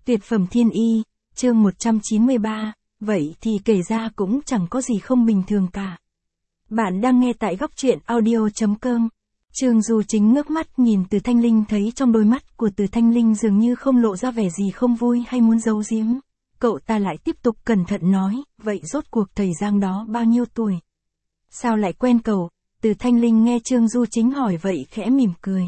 Tuyệt phẩm thiên y, chương 193, vậy thì kể ra cũng chẳng có gì không bình thường cả. Bạn đang nghe tại góc truyện audio.com. Trương Du Chính ngước mắt nhìn Từ Thanh Linh, thấy trong đôi mắt của Từ Thanh Linh dường như không lộ ra vẻ gì không vui hay muốn giấu giếm. Cậu ta lại tiếp tục cẩn thận nói, vậy rốt cuộc thầy Giang đó bao nhiêu tuổi? Sao lại quen cậu? Từ Thanh Linh nghe Trương Du Chính hỏi vậy khẽ mỉm cười.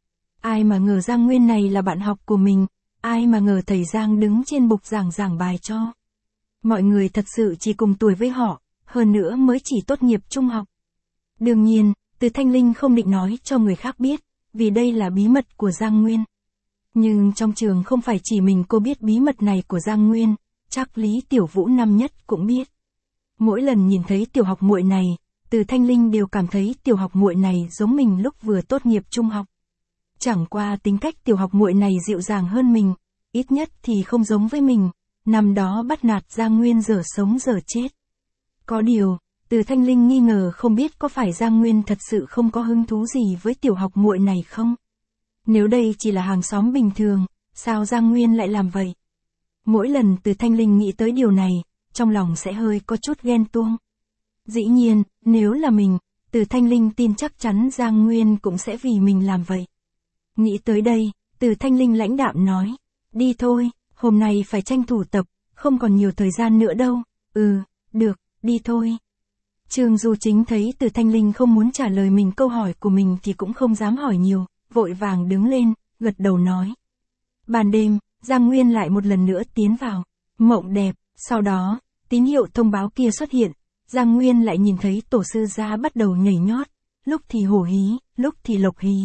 Ai mà ngờ Giang Nguyên này là bạn học của mình, ai mà ngờ thầy Giang đứng trên bục giảng bài cho. Mọi người thật sự chỉ cùng tuổi với họ, hơn nữa mới chỉ tốt nghiệp trung học. Đương nhiên, Từ Thanh Linh không định nói cho người khác biết, vì đây là bí mật của Giang Nguyên. Nhưng trong trường không phải chỉ mình cô biết bí mật này của Giang Nguyên, chắc Lý Tiểu Vũ năm nhất cũng biết. Mỗi lần nhìn thấy tiểu học muội này, Từ Thanh Linh đều cảm thấy tiểu học muội này giống mình lúc vừa tốt nghiệp trung học. Chẳng qua tính cách tiểu học muội này dịu dàng hơn mình, ít nhất thì không giống với mình, năm đó bắt nạt Giang Nguyên dở sống dở chết. Có điều, Từ Thanh Linh nghi ngờ không biết có phải Giang Nguyên thật sự không có hứng thú gì với tiểu học muội này không? Nếu đây chỉ là hàng xóm bình thường, sao Giang Nguyên lại làm vậy? Mỗi lần Từ Thanh Linh nghĩ tới điều này, trong lòng sẽ hơi có chút ghen tuông. Dĩ nhiên, nếu là mình, Từ Thanh Linh tin chắc chắn Giang Nguyên cũng sẽ vì mình làm vậy. Nghĩ tới đây, Từ Thanh Linh lãnh đạm nói, đi thôi, hôm nay phải tranh thủ tập, không còn nhiều thời gian nữa đâu. Được, đi thôi. Trương Du Chính thấy Từ Thanh Linh không muốn trả lời mình câu hỏi của mình thì cũng không dám hỏi nhiều, vội vàng đứng lên, gật đầu nói. Ban đêm, Giang Nguyên lại một lần nữa tiến vào mộng đẹp, sau đó, tín hiệu thông báo kia xuất hiện, Giang Nguyên lại nhìn thấy tổ sư gia bắt đầu nhảy nhót, lúc thì hổ hí, lúc thì lộc hí.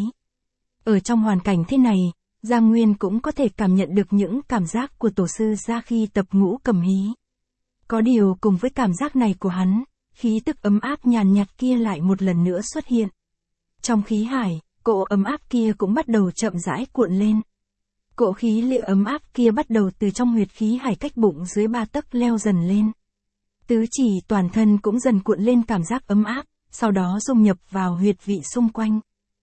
Ở trong hoàn cảnh thế này, Giang Nguyên cũng có thể cảm nhận được những cảm giác của tổ sư gia khi tập ngũ cầm hí. Có điều cùng với cảm giác này của hắn, khí tức ấm áp nhàn nhạt kia lại một lần nữa xuất hiện. Trong khí hải, cỗ ấm áp kia cũng bắt đầu chậm rãi cuộn lên. Cỗ khí liệu ấm áp kia bắt đầu từ trong huyệt khí hải cách bụng dưới 3 tấc leo dần lên. Tứ chỉ toàn thân cũng dần cuộn lên cảm giác ấm áp, sau đó dung nhập vào huyệt vị xung quanh.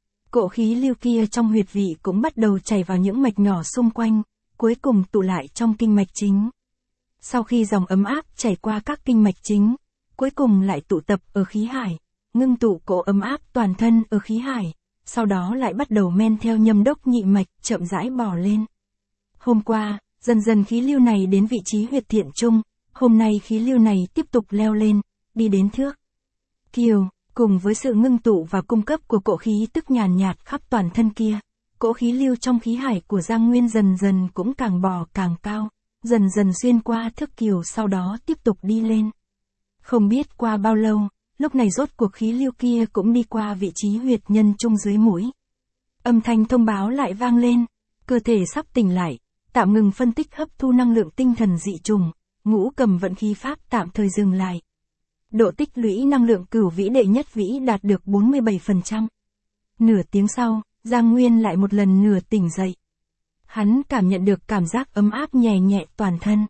Cỗ khí lưu kia trong huyệt vị cũng bắt đầu chảy vào những mạch nhỏ xung quanh, cuối cùng tụ lại trong kinh mạch chính. Sau khi dòng ấm áp chảy qua các kinh mạch chính, cuối cùng lại tụ tập ở khí hải, ngưng tụ cỗ ấm áp toàn thân ở khí hải, sau đó lại bắt đầu men theo nhâm đốc nhị mạch chậm rãi bò lên. Hôm qua, dần dần khí lưu này đến vị trí huyệt thiện trung, hôm nay khí lưu này tiếp tục leo lên, đi đến thước kiều. Cùng với sự ngưng tụ và cung cấp của cỗ khí tức nhàn nhạt khắp toàn thân kia, cỗ khí lưu trong khí hải của Giang Nguyên dần dần cũng càng bò càng cao, dần dần xuyên qua thước kiều sau đó tiếp tục đi lên. Không biết qua bao lâu, lúc này rốt cuộc khí lưu kia cũng đi qua vị trí huyệt nhân trung dưới mũi. Âm thanh thông báo lại vang lên, cơ thể sắp tỉnh lại, tạm ngừng phân tích hấp thu năng lượng tinh thần dị trùng, ngũ cầm vận khí pháp tạm thời dừng lại. Độ tích lũy năng lượng cửu vĩ đệ nhất vĩ đạt được 47%. Nửa tiếng sau, Giang Nguyên lại một lần nữa tỉnh dậy. Hắn cảm nhận được cảm giác ấm áp nhẹ nhẹ toàn thân.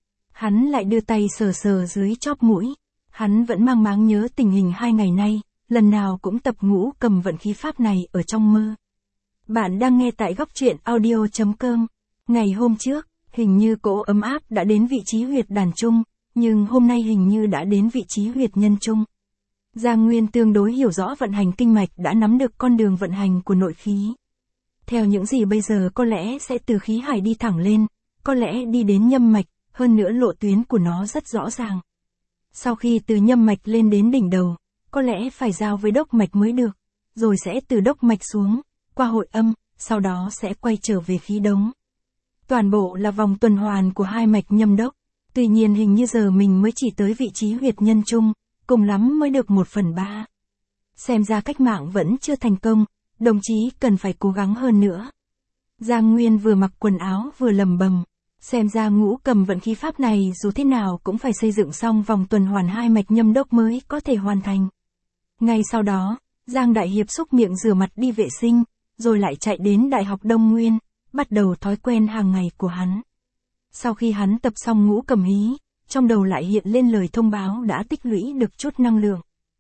Hắn lại đưa tay sờ sờ dưới chóp mũi. Hắn vẫn mang máng nhớ tình hình 2 ngày nay, lần nào cũng tập ngũ cầm vận khí pháp này ở trong mơ. Bạn đang nghe tại góc truyện audio.com. Ngày hôm trước, hình như cỗ ấm áp đã đến vị trí huyệt đàn trung. Nhưng hôm nay hình như đã đến vị trí huyệt nhân trung. Giang Nguyên tương đối hiểu rõ vận hành kinh mạch, đã nắm được con đường vận hành của nội khí. Theo những gì bây giờ có lẽ sẽ từ khí hải đi thẳng lên, có lẽ đi đến nhâm mạch, hơn nữa lộ tuyến của nó rất rõ ràng. Sau khi từ nhâm mạch lên đến đỉnh đầu, có lẽ phải giao với đốc mạch mới được, rồi sẽ từ đốc mạch xuống, qua hội âm, sau đó sẽ quay trở về khí đống. Toàn bộ là vòng tuần hoàn của 2 mạch nhâm đốc. Tuy nhiên hình như giờ mình mới chỉ tới vị trí huyệt nhân trung, cùng lắm mới được 1/3. Xem ra cách mạng vẫn chưa thành công, đồng chí cần phải cố gắng hơn nữa. Giang Nguyên vừa mặc quần áo vừa lầm bầm, xem ra ngũ cầm vận khí pháp này dù thế nào cũng phải xây dựng xong vòng tuần hoàn 2 mạch nhâm đốc mới có thể hoàn thành. Ngay sau đó, Giang Đại Hiệp xúc miệng rửa mặt đi vệ sinh, rồi lại chạy đến Đại học Đông Nguyên, bắt đầu thói quen hàng ngày của hắn. Sau khi hắn tập xong ngũ cầm hí, trong đầu lại hiện lên lời thông báo đã tích lũy được chút năng lượng.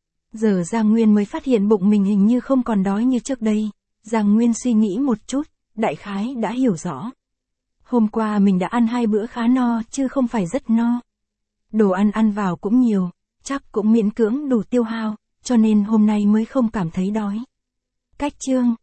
Giờ Giang Nguyên mới phát hiện bụng mình hình như không còn đói như trước đây. Giang Nguyên suy nghĩ một chút, đại khái đã hiểu rõ. Hôm qua mình đã ăn 2 bữa khá no chứ không phải rất no. Đồ ăn ăn vào cũng nhiều, chắc cũng miễn cưỡng đủ tiêu hao, cho nên hôm nay mới không cảm thấy đói. Cách chương